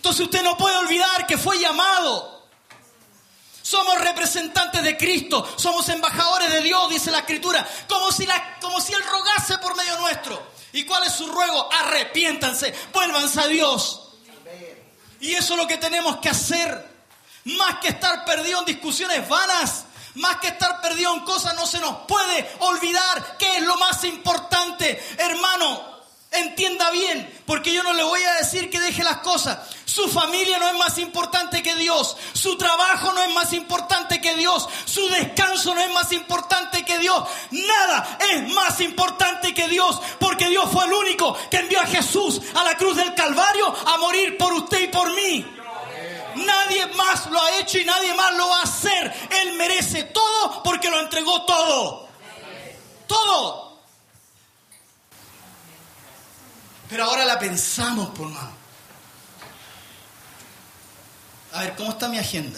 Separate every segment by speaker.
Speaker 1: Entonces usted no puede olvidar que fue llamado. Somos representantes de Cristo, somos embajadores de Dios, dice la Escritura, como si Él rogase por medio nuestro. ¿Y cuál es su ruego? Arrepiéntanse, vuélvanse a Dios. Y eso es lo que tenemos que hacer. Más que estar perdido en discusiones vanas, más que estar perdido en cosas, no se nos puede olvidar qué es lo más importante. Hermano, entienda bien, porque yo no le voy a decir que deje las cosas. Su familia no es más importante que Dios. Su trabajo no es más importante que Dios. Su descanso no es más importante que Dios. Nada es más importante que Dios, porque Dios fue el único que envió a Jesús a la cruz del Calvario a morir por usted y por mí. Nadie más lo ha hecho y nadie más lo va a hacer. Él merece todo porque lo entregó todo. Todo. Pero ahora la pensamos, por mano. A ver, ¿cómo está mi agenda?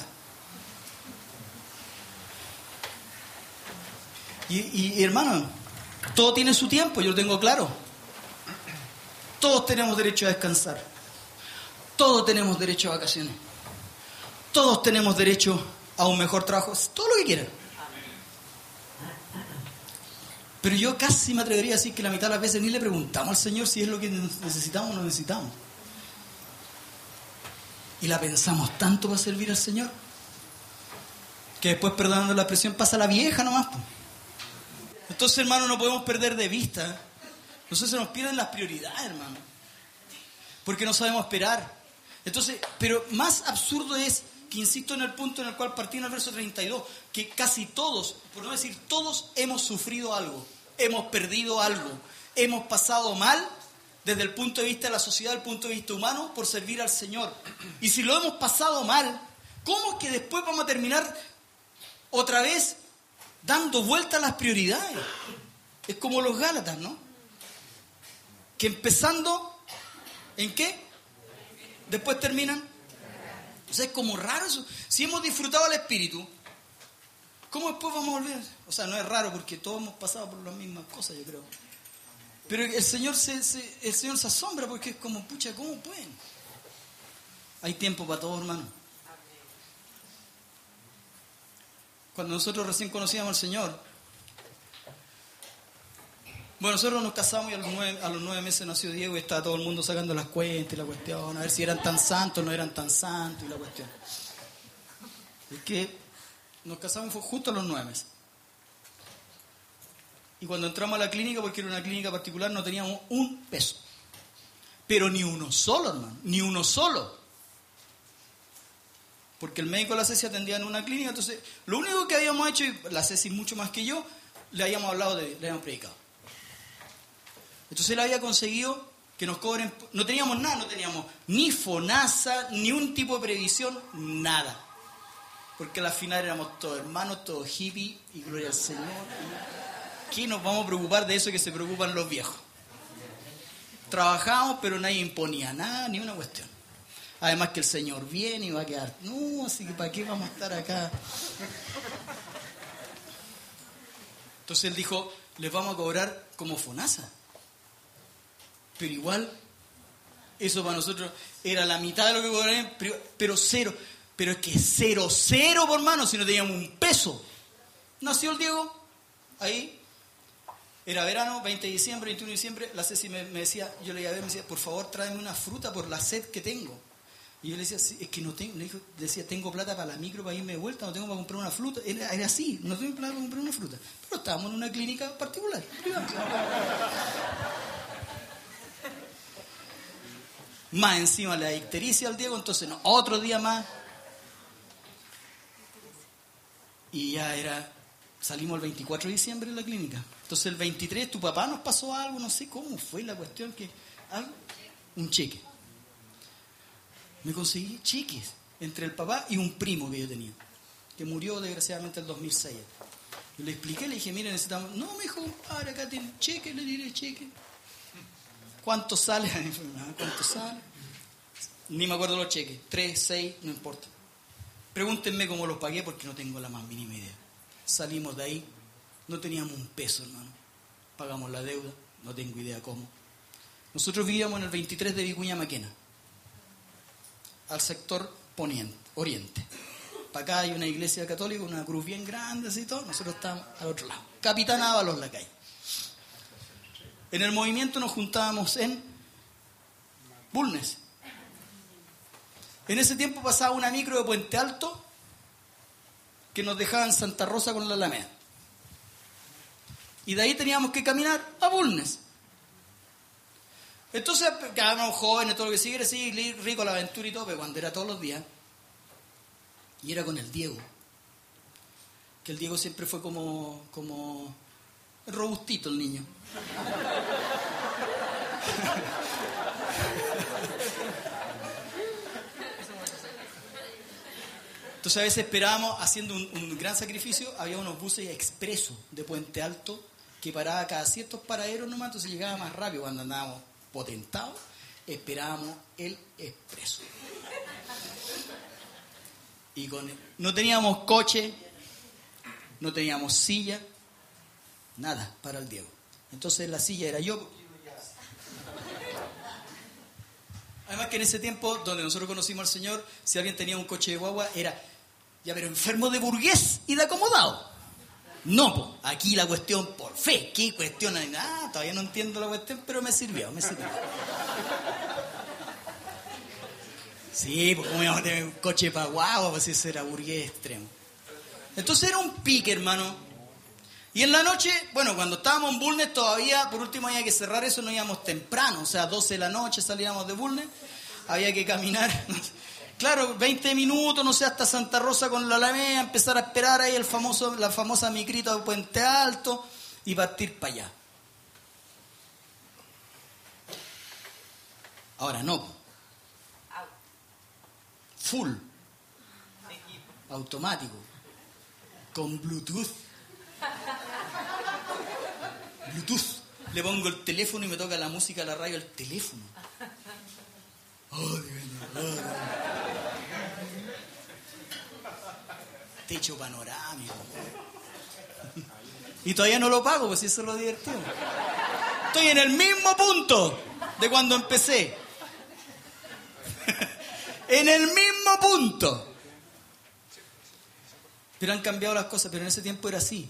Speaker 1: Y hermano, todo tiene su tiempo, yo lo tengo claro. Todos tenemos derecho a descansar. Todos tenemos derecho a vacaciones. Todos tenemos derecho a un mejor trabajo. Todo lo que quieran. Pero yo casi me atrevería a decir que la mitad de las veces ni le preguntamos al Señor si es lo que necesitamos o no necesitamos. Y la pensamos tanto para servir al Señor, que después, perdonando la expresión, pasa la vieja nomás. Entonces, hermano, no podemos perder de vista. Entonces se nos pierden las prioridades, hermano. Porque no sabemos esperar. Entonces, pero más absurdo es que insisto en el punto en el cual partí en el verso 32, que casi todos, por no decir todos, hemos sufrido algo, hemos perdido algo, hemos pasado mal desde el punto de vista de la sociedad, desde el punto de vista humano, por servir al Señor. Y si lo hemos pasado mal, ¿cómo es que después vamos a terminar otra vez dando vuelta a las prioridades? Es como los Gálatas, ¿no? Que empezando, ¿en qué? Después terminan. O sea, es como raro eso. Si hemos disfrutado el Espíritu, ¿cómo después vamos a volver? O sea, no es raro porque todos hemos pasado por las mismas cosas, yo creo. Pero el Señor se asombra porque es como, pucha, ¿cómo pueden? Hay tiempo para todo, hermano. Cuando nosotros recién conocíamos al Señor, bueno, nosotros nos casamos y a los 9 meses nació Diego y estaba todo el mundo sacando las cuentas y la cuestión, a ver si eran tan santos o no eran tan santos y la cuestión. Es que nos casamos fue justo a los 9 meses. Y cuando entramos a la clínica, porque era una clínica particular, no teníamos un peso. Pero ni uno solo, hermano, ni uno solo. Porque el médico de la Ceci atendía en una clínica, entonces lo único que habíamos hecho, y la Ceci mucho más que yo, le habíamos hablado le habíamos predicado. Entonces él había conseguido que nos cobren, no teníamos nada, no teníamos ni FONASA, ni un tipo de previsión, nada. Porque al final éramos todos hermanos, todos hippies, y gloria al Señor. ¿Qué nos vamos a preocupar de eso que se preocupan los viejos? Trabajamos, pero nadie imponía nada, ni una cuestión. Además que el Señor viene y va a quedar, no, así que ¿para qué vamos a estar acá? Entonces él dijo, les vamos a cobrar como FONASA. Pero igual, eso para nosotros era la mitad de lo que cobrarían, pero cero. Pero es que cero, por hermano, si no teníamos un peso. Nació el Diego, ahí, era verano, 20 de diciembre, 21 de diciembre, la Ceci me decía, yo le iba a ver, me decía, por favor, tráeme una fruta por la sed que tengo. Y yo le decía, sí, es que no tengo, le decía, tengo plata para la micro, para irme de vuelta, no tengo para comprar una fruta. Era así, no tengo plata para comprar una fruta. Pero estábamos en una clínica particular, privada. Más encima la ictericia al Diego, entonces no, otro día más. Y ya era, salimos el 24 de diciembre en la clínica. Entonces el 23, tu papá nos pasó algo, no sé cómo fue la cuestión, que un cheque. Me conseguí cheques entre el papá y un primo que yo tenía, que murió desgraciadamente en el 2006. Yo le expliqué, le dije, mire, necesitamos... No, me dijo, ahora acá tiene cheque, le diré cheque. ¿Cuánto sale? ¿Cuánto sale? Ni me acuerdo los cheques. 3, 6, no importa. Pregúntenme cómo los pagué porque no tengo la más mínima idea. Salimos de ahí, no teníamos un peso, hermano. Pagamos la deuda, no tengo idea cómo. Nosotros vivíamos en el 23 de Vicuña Maquena. al sector oriente. Para acá hay una iglesia católica, una cruz bien grande, así todo. Nosotros estamos al otro lado. Capitán Ábalos Lacay. En el movimiento nos juntábamos en Bulnes. En ese tiempo pasaba una micro de Puente Alto que nos dejaba en Santa Rosa con la Alameda. Y de ahí teníamos que caminar a Bulnes. Entonces quedábamos jóvenes, todo lo que sigue, sí, rico la aventura y todo, pero cuando era todos los días, y era con el Diego, que el Diego siempre fue como robustito el niño. Entonces a veces esperábamos, haciendo un gran sacrificio, había unos buses expresos de Puente Alto que paraba cada ciertos paraderos nomás, entonces llegaba más rápido. Cuando andábamos potentados, esperábamos el expreso. Y no teníamos coche, no teníamos silla, nada para el Diego. Entonces la silla era yo. Además que en ese tiempo, donde nosotros conocimos al Señor, si alguien tenía un coche de guagua, era, ya pero enfermo de burgués y de acomodado. No, po, aquí la cuestión por fe. ¿Qué cuestión? Todavía no entiendo la cuestión, pero me sirvió. Sí, pues como íbamos a tener un coche para guagua, pues eso era burgués extremo. Entonces era un pique, hermano. Y en la noche, bueno, cuando estábamos en Bulnes todavía, por último había que cerrar eso, no íbamos temprano, o sea, 12 de la noche salíamos de Bulnes, había que caminar, claro, 20 minutos, no sé, hasta Santa Rosa con la Alameda, empezar a esperar ahí la famosa micrita de Puente Alto y partir para allá. Ahora no. Full. Automático. Con Bluetooth. Le pongo el teléfono y me toca la música a la radio el teléfono. Techo panorámico. Y todavía no lo pago, pues eso es lo divertido. Estoy en el mismo punto de cuando empecé. En el mismo punto. Pero han cambiado las cosas, pero en ese tiempo era así.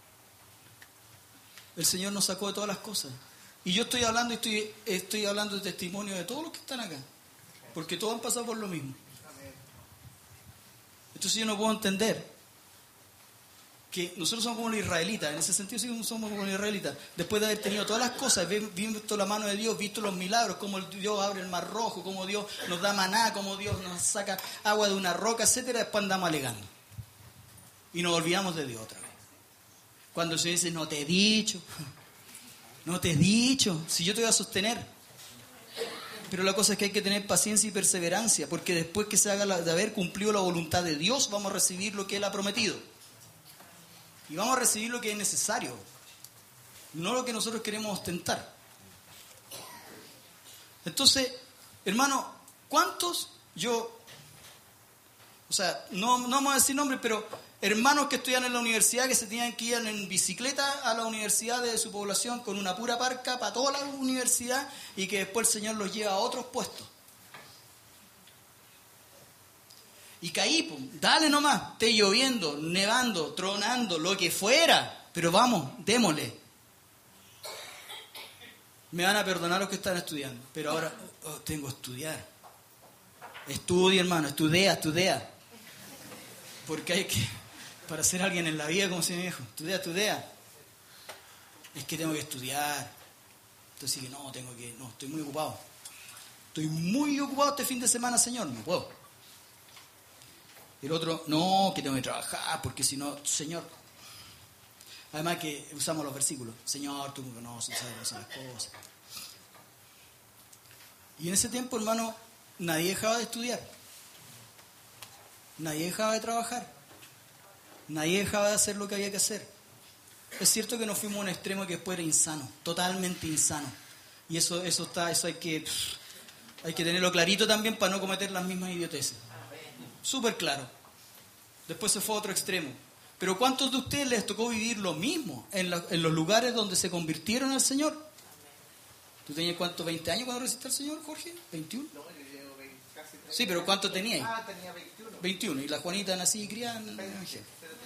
Speaker 1: El Señor nos sacó de todas las cosas. Y yo estoy hablando de testimonio de todos los que están acá. Porque todos han pasado por lo mismo. Entonces yo no puedo entender que nosotros somos como los israelitas. En ese sentido sí somos como los israelitas. Después de haber tenido todas las cosas, visto la mano de Dios, visto los milagros, cómo Dios abre el mar rojo, cómo Dios nos da maná, cómo Dios nos saca agua de una roca, etcétera, después andamos alegando. Y nos olvidamos de Dios otra vez. Cuando se dice, no te he dicho, si yo te voy a sostener. Pero la cosa es que hay que tener paciencia y perseverancia, porque después que se haga de haber cumplido la voluntad de Dios, vamos a recibir lo que Él ha prometido. Y vamos a recibir lo que es necesario, no lo que nosotros queremos ostentar. Entonces, hermano, ¿cuántos no vamos a decir nombres, pero hermanos que estudian en la universidad que se tenían que ir en bicicleta a la universidad de su población con una pura parca para toda la universidad y que después el Señor los lleva a otros puestos? Y caí, pues, dale nomás, esté lloviendo, nevando, tronando, lo que fuera, pero vamos, démosle. Me van a perdonar los que están estudiando, pero ahora tengo que estudiar. Estudia, hermano, estudia. Porque hay que, para ser alguien en la vida, como si me dijo, estudia. Es que tengo que estudiar. Entonces dije, no, estoy muy ocupado. Estoy muy ocupado este fin de semana, Señor, no puedo. El otro, no, que tengo que trabajar, porque si no, Señor. Además que usamos los versículos. Señor, tú me conoces, sabes cómo son las cosas. Y en ese tiempo, hermano, nadie dejaba de estudiar. Nadie dejaba de trabajar. Nadie dejaba de hacer lo que había que hacer. Es cierto que nos fuimos a un extremo que después era insano, totalmente insano. Y eso hay que tenerlo clarito también para no cometer las mismas idioteces. Súper claro. Después se fue a otro extremo. Pero ¿cuántos de ustedes les tocó vivir lo mismo en los lugares donde se convirtieron al Señor? ¿Tú tenías cuántos? ¿20 años cuando recibiste al Señor, Jorge? ¿21?
Speaker 2: No, yo llevo casi casi 30.
Speaker 1: Sí, pero ¿cuánto tenía ahí?
Speaker 2: Tenía 21.
Speaker 1: 21. Y la Juanita nací y criada en el
Speaker 2: Pero
Speaker 1: Evangelio.